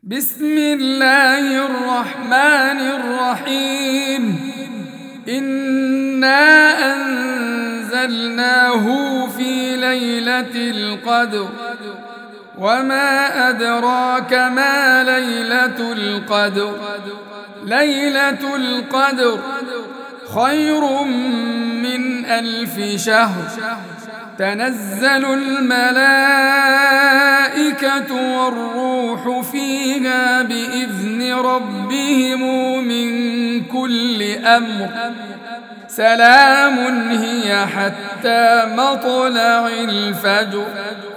بسم الله الرحمن الرحيم. إنا أنزلناه في ليلة القدر، وما أدراك ما ليلة القدر. ليلة القدر خير من 1000 شهر. تنزل الملائكة والروح فيها بإذن ربهم من كل أمر. سلام هي حتى مطلع الفجر.